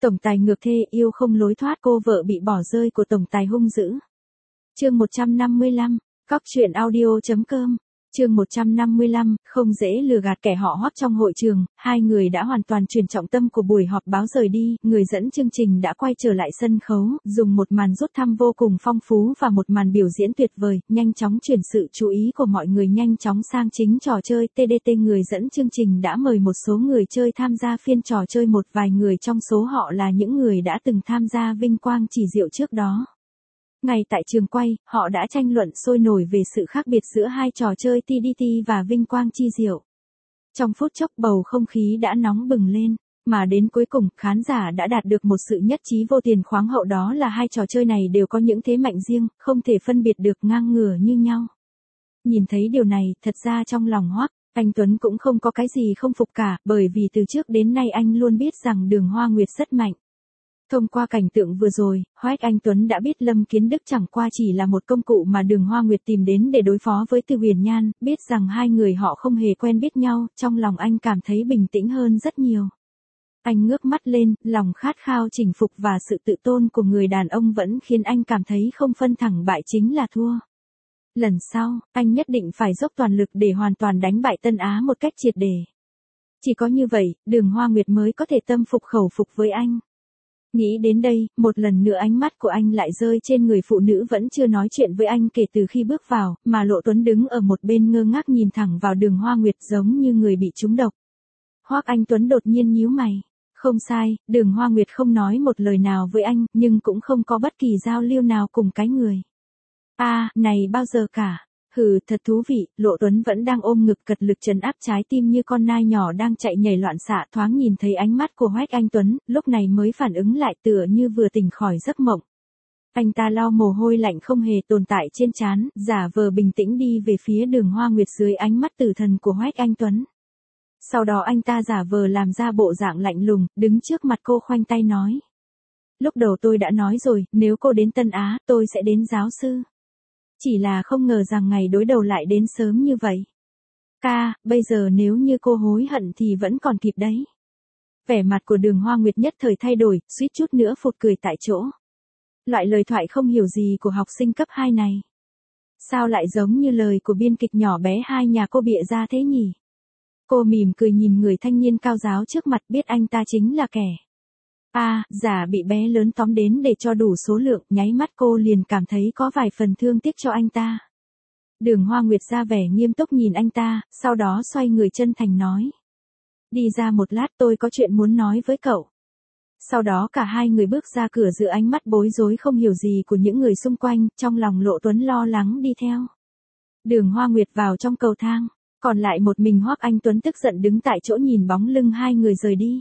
Tổng tài ngược thê yêu không lối thoát, cô vợ bị bỏ rơi của tổng tài hung dữ. Chương 155, Cóc truyện audio.com. Chương 155, không dễ lừa gạt kẻ họ Hoắc. Trong hội trường, hai người đã hoàn toàn chuyển trọng tâm của buổi họp báo rời đi, người dẫn chương trình đã quay trở lại sân khấu, dùng một màn rút thăm vô cùng phong phú và một màn biểu diễn tuyệt vời, nhanh chóng chuyển sự chú ý của mọi người nhanh chóng sang chính trò chơi TDT. Người dẫn chương trình đã mời một số người chơi tham gia phiên trò chơi, một vài người trong số họ là những người đã từng tham gia Vinh Quang Chỉ Diệu trước đó. Ngay tại trường quay, họ đã tranh luận sôi nổi về sự khác biệt giữa hai trò chơi TDT và Vinh Quang Chi Diệu. Trong phút chốc bầu không khí đã nóng bừng lên, mà đến cuối cùng, khán giả đã đạt được một sự nhất trí vô tiền khoáng hậu, đó là hai trò chơi này đều có những thế mạnh riêng, không thể phân biệt được, ngang ngửa như nhau. Nhìn thấy điều này, thật ra trong lòng Hoắc Anh Tuấn cũng không có cái gì không phục cả, bởi vì từ trước đến nay anh luôn biết rằng Đường Hoa Nguyệt rất mạnh. Thông qua cảnh tượng vừa rồi, Hoắc Anh Tuấn đã biết Lâm Kiến Đức chẳng qua chỉ là một công cụ mà Đường Hoa Nguyệt tìm đến để đối phó với Từ Huyền Nhan, biết rằng hai người họ không hề quen biết nhau, trong lòng anh cảm thấy bình tĩnh hơn rất nhiều. Anh ngước mắt lên, lòng khát khao chinh phục và sự tự tôn của người đàn ông vẫn khiến anh cảm thấy không phân thắng bại chính là thua. Lần sau, anh nhất định phải dốc toàn lực để hoàn toàn đánh bại Tân Á một cách triệt để. Chỉ có như vậy, Đường Hoa Nguyệt mới có thể tâm phục khẩu phục với anh. Nghĩ đến đây, một lần nữa ánh mắt của anh lại rơi trên người phụ nữ vẫn chưa nói chuyện với anh kể từ khi bước vào, mà Lộ Tuấn đứng ở một bên ngơ ngác nhìn thẳng vào Đường Hoa Nguyệt giống như người bị trúng độc. Hoắc Anh Tuấn đột nhiên nhíu mày. Không sai, Đường Hoa Nguyệt không nói một lời nào với anh, nhưng cũng không có bất kỳ giao lưu nào cùng cái người. Này bao giờ cả. Hừ, thật thú vị. Lộ Tuấn vẫn đang ôm ngực cật lực trấn áp trái tim như con nai nhỏ đang chạy nhảy loạn xạ, thoáng nhìn thấy ánh mắt của Hoắc Anh Tuấn, lúc này mới phản ứng lại, tựa như vừa tỉnh khỏi giấc mộng. Anh ta lau mồ hôi lạnh không hề tồn tại trên trán, giả vờ bình tĩnh đi về phía Đường Hoa Nguyệt dưới ánh mắt tử thần của Hoắc Anh Tuấn. Sau đó anh ta giả vờ làm ra bộ dạng lạnh lùng, đứng trước mặt cô khoanh tay nói. Lúc đầu tôi đã nói rồi, nếu cô đến Tân Á, tôi sẽ đến giáo sư. Chỉ là không ngờ rằng ngày đối đầu lại đến sớm như vậy. Bây giờ nếu như cô hối hận thì vẫn còn kịp đấy. Vẻ mặt của Đường Hoa Nguyệt nhất thời thay đổi, suýt chút nữa phụt cười tại chỗ. Loại lời thoại không hiểu gì của học sinh cấp 2 này. Sao lại giống như lời của biên kịch nhỏ bé hai nhà cô bịa ra thế nhỉ? Cô mỉm cười nhìn người thanh niên cao giáo trước mặt, biết anh ta chính là kẻ giả bị bé lớn tóm đến để cho đủ số lượng, nháy mắt cô liền cảm thấy có vài phần thương tiếc cho anh ta. Đường Hoa Nguyệt ra vẻ nghiêm túc nhìn anh ta, sau đó xoay người chân thành nói. Đi ra một lát, tôi có chuyện muốn nói với cậu. Sau đó cả hai người bước ra cửa giữa ánh mắt bối rối không hiểu gì của những người xung quanh, trong lòng Lộ Tuấn lo lắng đi theo. Đường Hoa Nguyệt vào trong cầu thang, còn lại một mình Hoắc Anh Tuấn tức giận đứng tại chỗ nhìn bóng lưng hai người rời đi.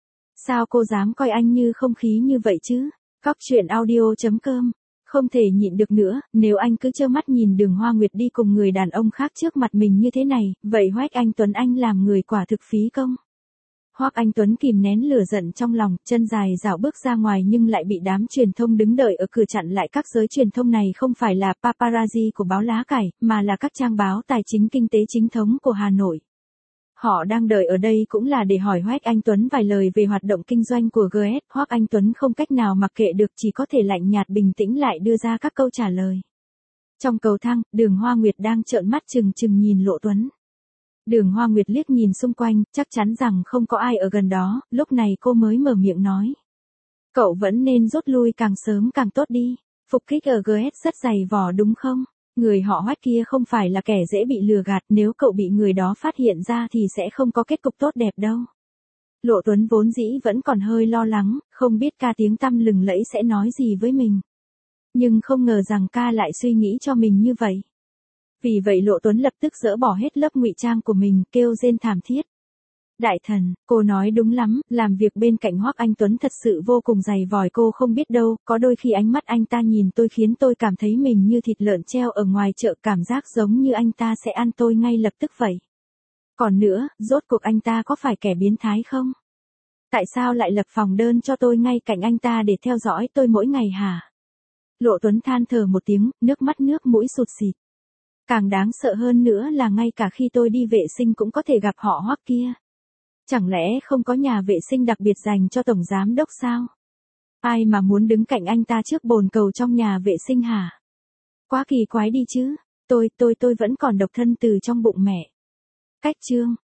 Sao cô dám coi anh như không khí như vậy chứ? Cóc truyện audio.com. Không thể nhịn được nữa, nếu anh cứ trơ mắt nhìn Đường Hoa Nguyệt đi cùng người đàn ông khác trước mặt mình như thế này, vậy Hoắc Anh Tuấn anh làm người quả thực phí công. Hoắc Anh Tuấn kìm nén lửa giận trong lòng, chân dài dạo bước ra ngoài nhưng lại bị đám truyền thông đứng đợi ở cửa chặn lại. Các giới truyền thông này không phải là paparazzi của báo Lá Cải, mà là các trang báo tài chính kinh tế chính thống của Hà Nội. Họ đang đợi ở đây cũng là để hỏi Hoắc Anh Tuấn vài lời về hoạt động kinh doanh của GS. Hoắc Anh Tuấn không cách nào mặc kệ được, chỉ có thể lạnh nhạt bình tĩnh lại đưa ra các câu trả lời. Trong cầu thang, Đường Hoa Nguyệt đang trợn mắt trừng trừng nhìn Lộ Tuấn. Đường Hoa Nguyệt liếc nhìn xung quanh, chắc chắn rằng không có ai ở gần đó, lúc này cô mới mở miệng nói. Cậu vẫn nên rút lui càng sớm càng tốt đi. Phục kích ở GS rất dày vò đúng không? Người họ Hoắc kia không phải là kẻ dễ bị lừa gạt, nếu cậu bị người đó phát hiện ra thì sẽ không có kết cục tốt đẹp đâu. Lộ Tuấn vốn dĩ vẫn còn hơi lo lắng, không biết ca tiếng tăm lừng lẫy sẽ nói gì với mình. Nhưng không ngờ rằng ca lại suy nghĩ cho mình như vậy. Vì vậy Lộ Tuấn lập tức dỡ bỏ hết lớp ngụy trang của mình, kêu rên thảm thiết. Đại thần, cô nói đúng lắm, làm việc bên cạnh Hoắc Anh Tuấn thật sự vô cùng dày vò, cô không biết đâu, có đôi khi ánh mắt anh ta nhìn tôi khiến tôi cảm thấy mình như thịt lợn treo ở ngoài chợ, cảm giác giống như anh ta sẽ ăn tôi ngay lập tức vậy. Còn nữa, rốt cuộc anh ta có phải kẻ biến thái không? Tại sao lại lập phòng đơn cho tôi ngay cạnh anh ta để theo dõi tôi mỗi ngày hả? Lộ Tuấn than thở một tiếng, nước mắt nước mũi sụt sịt. Càng đáng sợ hơn nữa là ngay cả khi tôi đi vệ sinh cũng có thể gặp họ Hoắc kia. Chẳng lẽ không có nhà vệ sinh đặc biệt dành cho tổng giám đốc sao? Ai mà muốn đứng cạnh anh ta trước bồn cầu trong nhà vệ sinh hả? Quá kỳ quái đi chứ. Tôi vẫn còn độc thân từ trong bụng mẹ. Cách chương